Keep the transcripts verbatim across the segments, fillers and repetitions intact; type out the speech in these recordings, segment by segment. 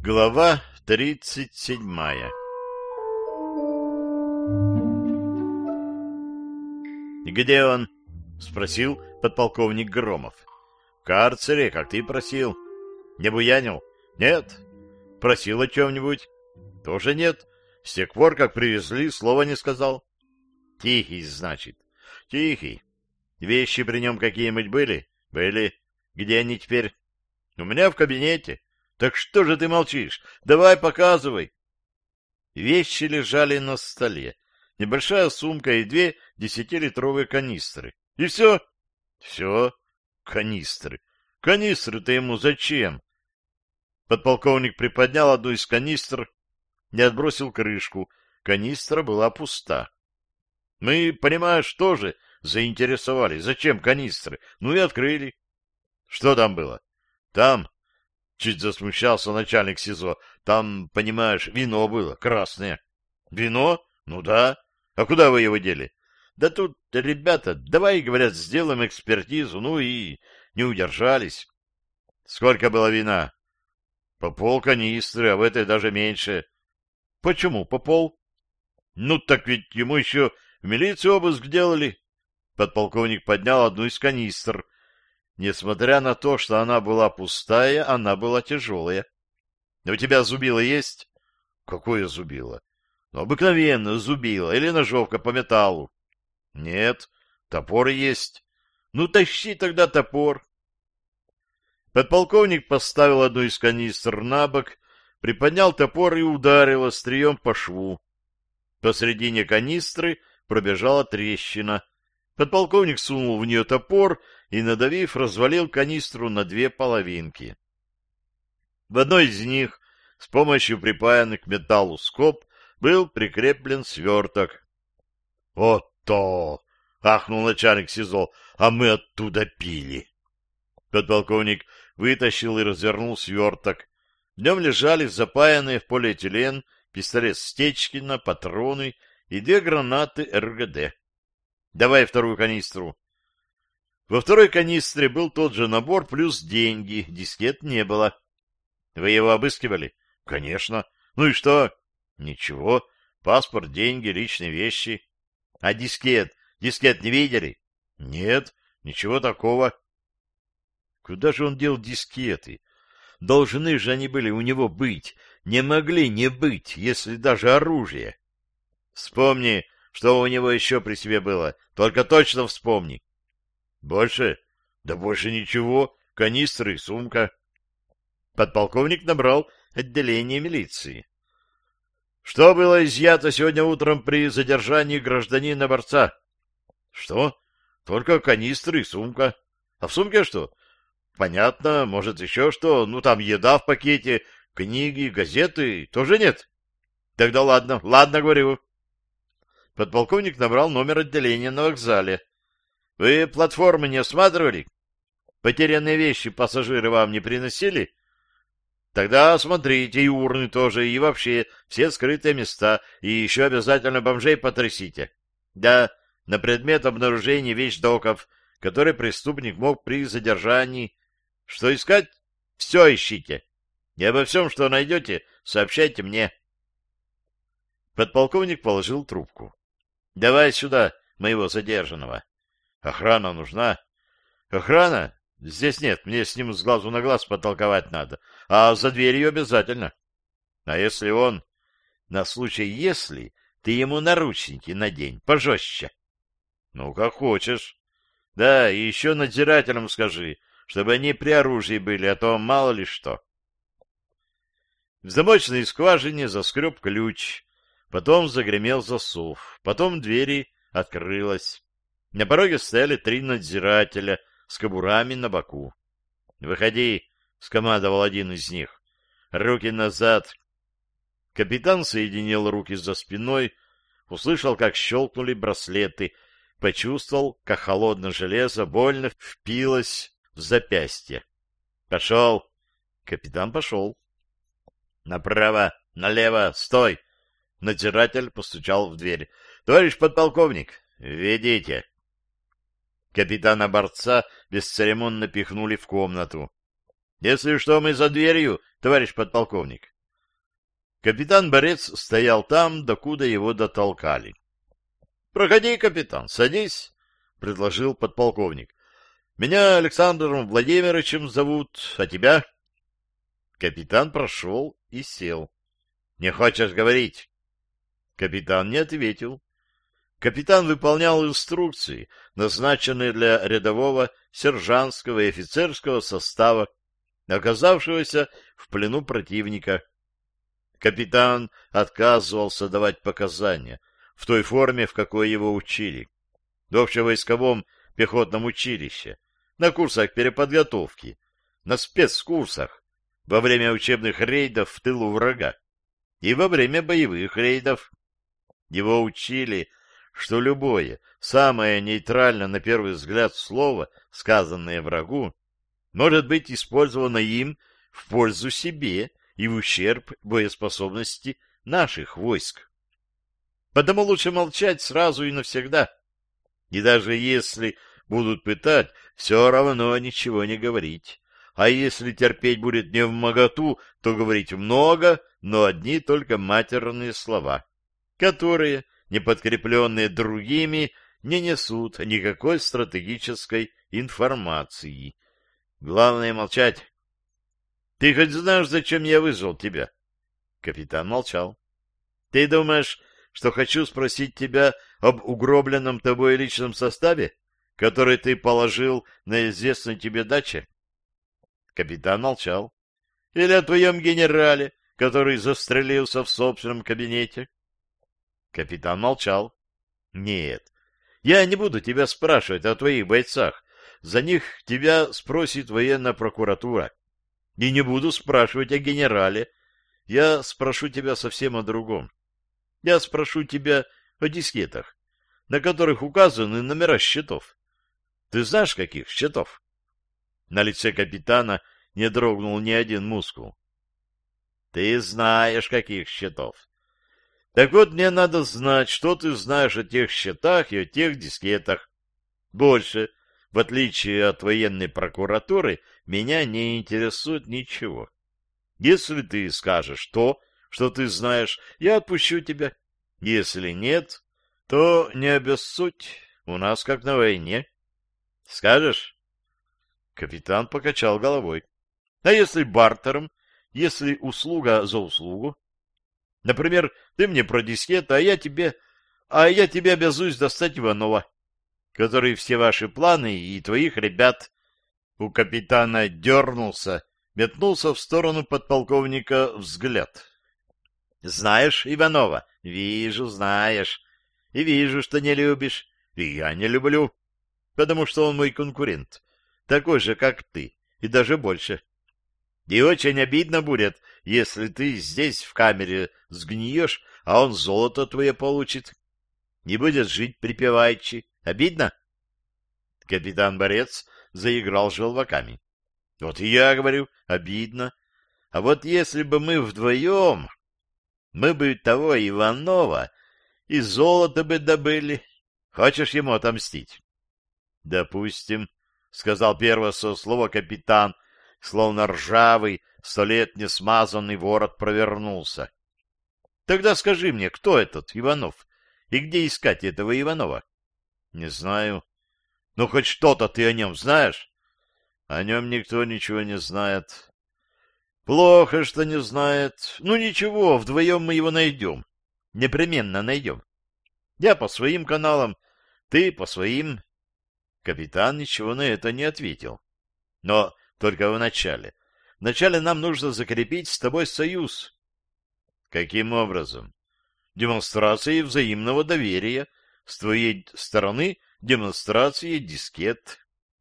Глава тридцать седьмая. «Где он?» — спросил подполковник Громов. «В карцере, как ты просил». «Не буянил?» «Нет». «Просил о чем-нибудь?» «Тоже нет. С тех пор, как привезли, слова не сказал». «Тихий, значит». «Тихий. Вещи при нем какие-нибудь были?» «Были. Где они теперь?» «У меня в кабинете». «Так что же ты молчишь? Давай, показывай». Вещи лежали на столе. Небольшая сумка и две десятилитровые канистры. И все? Все. Канистры. Канистры-то ему зачем? Подполковник приподнял одну из канистр и отбросил крышку. Канистра была пуста. Мы, понимаешь, тоже заинтересовались. Зачем канистры? Ну и открыли. Что там было? Там... Чуть засмущался начальник СИЗО. Там, понимаешь, вино было, красное. Вино? Ну да. А куда вы его дели? Да тут, ребята, давай, говорят, сделаем экспертизу. Ну и не удержались. Сколько было вина? По пол канистры, а в этой даже меньше. Почему по пол? Ну так ведь ему еще в милиции обыск делали. Подполковник поднял одну из канистр. Несмотря на то, что она была пустая, она была тяжелая. — У тебя зубило есть? — Какое зубило? — Ну, обыкновенное зубило или ножовка по металлу. — Нет, топор есть. — Ну, тащи тогда топор. Подполковник поставил одну из канистр на бок, приподнял топор и ударил острием по шву. Посредине канистры пробежала трещина. Подполковник сунул в нее топор и, надавив, развалил канистру на две половинки. В одной из них с помощью припаянных к металлу скоб был прикреплен сверток. — Вот то! — ахнул начальник СИЗО. — А мы оттуда пили! Подполковник вытащил и развернул сверток. В нем лежали запаянные в полиэтилен пистолет Стечкина, патроны и две гранаты эр гэ дэ. Давай вторую канистру. Во второй канистре был тот же набор плюс деньги. Дискет не было. Вы его обыскивали? Конечно. Ну и что? Ничего. Паспорт, деньги, личные вещи. А дискет? Дискет не видели? Нет, ничего такого. Куда же он дел дискеты? Должны же они были у него быть. Не могли не быть, если даже оружие. Вспомни, что у него еще при себе было. Только точно вспомни. Больше? Да больше ничего. Канистры и сумка. Подполковник набрал отделение милиции. Что было изъято сегодня утром при задержании гражданина-борца? Что? Только канистры и сумка. А в сумке что? Понятно, может еще что. Ну, там еда в пакете, книги, газеты. Тоже нет? Тогда ладно, ладно, говорю. Подполковник набрал номер отделения на вокзале. — Вы платформы не осматривали? Потерянные вещи пассажиры вам не приносили? Тогда осмотрите и урны тоже, и вообще все скрытые места, и еще обязательно бомжей потрясите. Да, на предмет обнаружения вещдоков, которые преступник мог при задержании. Что искать? Все ищите. И обо всем, что найдете, сообщайте мне. Подполковник положил трубку. — Давай сюда моего задержанного. — Охрана нужна. — Охрана? Здесь нет, мне с ним с глазу на глаз потолковать надо. А за дверью обязательно. — А если он... На случай если ты ему наручники надень, пожестче. — Ну, как хочешь. Да, и еще надзирателям скажи, чтобы они при оружии были, а то мало ли что. В замочной скважине заскреб ключ. Потом загремел засов. Потом двери открылась. На пороге стояли три надзирателя с кобурами на боку. — Выходи, — скомандовал один из них. — Руки назад. Капитан соединил руки за спиной, услышал, как щелкнули браслеты, почувствовал, как холодное железо больно впилось в запястье. — Пошел. Капитан пошел. — Направо, налево, стой! Надзиратель постучал в дверь. — Товарищ подполковник, ведите. Капитана-борца бесцеремонно пихнули в комнату. — Если что, мы за дверью, товарищ подполковник. Капитан Борец стоял там, докуда его дотолкали. — Проходи, капитан, садись, — предложил подполковник. — Меня Александром Владимировичем зовут, а тебя? Капитан прошел и сел. — Не хочешь говорить? Капитан не ответил. Капитан выполнял инструкции, назначенные для рядового, сержантского и офицерского состава, оказавшегося в плену противника. Капитан отказывался давать показания в той форме, в какой его учили. В общевойсковом пехотном училище, на курсах переподготовки, на спецкурсах, во время учебных рейдов в тылу врага и во время боевых рейдов. Его учили, что любое, самое нейтральное на первый взгляд слово, сказанное врагу, может быть использовано им в пользу себе и в ущерб боеспособности наших войск. Потому лучше молчать сразу и навсегда. И даже если будут пытать, все равно ничего не говорить. А если терпеть будет невмоготу, то говорить много, но одни только матерные слова, которые, не подкрепленные другими, не несут никакой стратегической информации. Главное — молчать. — Ты хоть знаешь, зачем я вызвал тебя? Капитан молчал. — Ты думаешь, что хочу спросить тебя об угробленном тобой личном составе, который ты положил на известной тебе даче? Капитан молчал. — Или о твоем генерале, который застрелился в собственном кабинете? Капитан молчал. — Нет, я не буду тебя спрашивать о твоих бойцах. За них тебя спросит военная прокуратура. И не буду спрашивать о генерале. Я спрошу тебя совсем о другом. Я спрошу тебя о дискетах, на которых указаны номера счетов. Ты знаешь, каких счетов? На лице капитана не дрогнул ни один мускул. Ты знаешь, каких счетов. Так вот, мне надо знать, что ты знаешь о тех счетах и о тех дискетах. Больше, в отличие от военной прокуратуры, меня не интересует ничего. Если ты скажешь то, что ты знаешь, я отпущу тебя. Если нет, то не обессудь, у нас как на войне. Скажешь? Капитан покачал головой. А если бартером, если услуга за услугу? Например, ты мне про дискет, а я тебе... А я тебе обязуюсь достать Иванова, который все ваши планы и твоих ребят... У капитана дернулся, метнулся в сторону подполковника взгляд. — Знаешь Иванова? Вижу, знаешь. И вижу, что не любишь. И я не люблю, потому что он мой конкурент, такой же, как ты, и даже больше. И очень обидно будет, если ты здесь в камере сгниешь, а он золото твое получит. Не будет жить припеваючи. Обидно? Капитан Борец заиграл желваками. Вот и я говорю, обидно. А вот если бы мы вдвоем, мы бы того Иванова и золото бы добыли. Хочешь ему отомстить? — Допустим, — сказал первое слово капитан, словно ржавый, сто лет не смазанный ворот провернулся. — Тогда скажи мне, кто этот Иванов и где искать этого Иванова? — Не знаю. — Ну, хоть что-то ты о нем знаешь? — О нем никто ничего не знает. — Плохо, что не знает. Ну, ничего, вдвоем мы его найдем. Непременно найдем. Я по своим каналам, ты по своим. Капитан ничего на это не ответил. Но только в начале. Вначале нам нужно закрепить с тобой союз. Каким образом? Демонстрацией взаимного доверия. С твоей стороны демонстрацией дискет.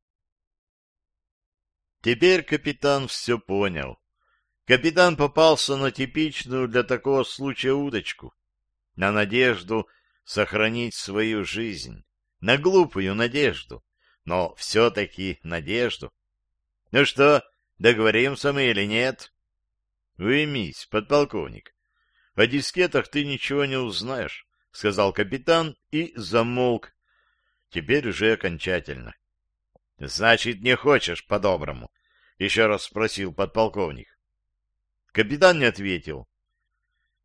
Теперь капитан все понял. Капитан попался на типичную для такого случая удочку. На надежду сохранить свою жизнь. На глупую надежду. Но все-таки надежду. Ну что, договоримся мы или нет? Уймись, подполковник. О дискетах ты ничего не узнаешь, сказал капитан и замолк. Теперь уже окончательно. Значит, не хочешь по-доброму? Еще раз спросил подполковник. Капитан не ответил.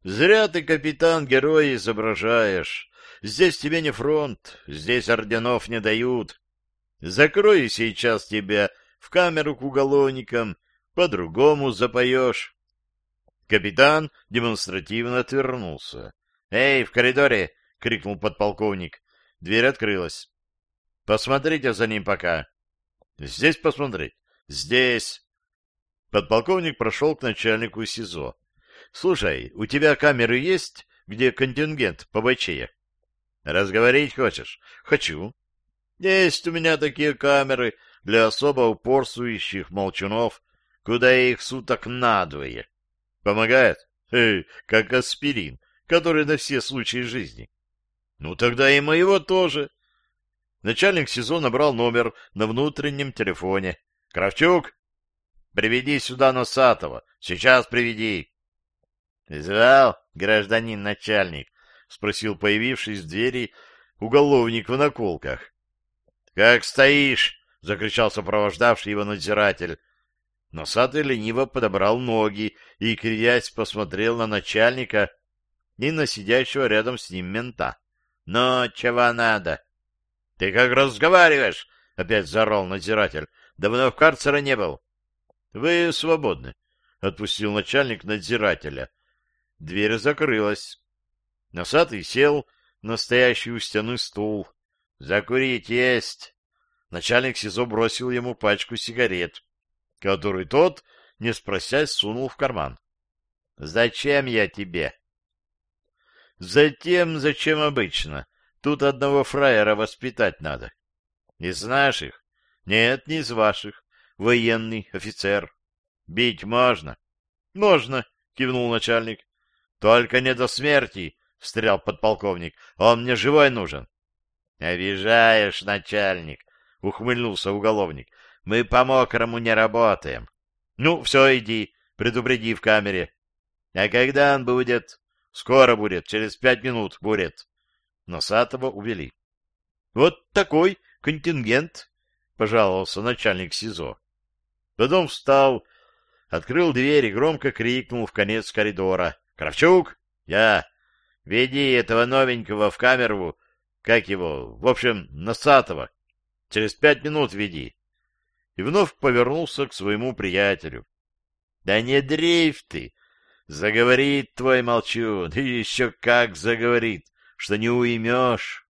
Зря ты, капитан, героя изображаешь. Здесь тебе не фронт, здесь орденов не дают. Закрою сейчас тебя в камеру к уголовникам, по-другому запоешь. Капитан демонстративно отвернулся. — Эй, в коридоре! — крикнул подполковник. Дверь открылась. — Посмотрите за ним пока. — Здесь посмотреть? — Здесь. Подполковник прошел к начальнику СИЗО. — Слушай, у тебя камеры есть, где контингент по БЧ? — Разговорить хочешь? — Хочу. — Есть у меня такие камеры для особо упорствующих молчунов, куда их суток надвое. Помогает? Эй, как аспирин, который на все случаи жизни. Ну, тогда и моего тоже. Начальник СИЗО набрал номер на внутреннем телефоне. — Кравчук, приведи сюда Носатого. Сейчас приведи. — Звал, гражданин начальник? — спросил появившись в двери уголовник в наколках. — Как стоишь? — закричал сопровождавший его надзиратель. Носатый лениво подобрал ноги и, кривясь, посмотрел на начальника и на сидящего рядом с ним мента. — Ну, чего надо? — Ты как разговариваешь? — опять заорал надзиратель. — Давно в карцере не был. — Вы свободны, — отпустил начальник надзирателя. Дверь закрылась. Носатый сел на стоящий у стены стул. — Закурить есть. Начальник СИЗО бросил ему пачку сигарет, который тот, не спросясь, сунул в карман. — Зачем я тебе? — Затем, зачем обычно. Тут одного фраера воспитать надо. — Из наших? — Нет, не из ваших. Военный офицер. — Бить можно? — Можно, — кивнул начальник. — Только не до смерти, — встрял подполковник. — Он мне живой нужен. — Обижаешь, начальник, — ухмыльнулся уголовник. — Мы по-мокрому не работаем. — Ну, все, иди, предупреди в камере. — А когда он будет? — Скоро будет, через пять минут будет. Носатого увели. — Вот такой контингент, — пожаловался начальник СИЗО. Потом встал, открыл дверь и громко крикнул в конец коридора. — Кравчук, я, веди этого новенького в камеру, как его, в общем, Носатого. Через пять минут веди. И вновь повернулся к своему приятелю. — Да не дрейф ты! Заговорит твой молчун, и еще как заговорит, что не уймешь.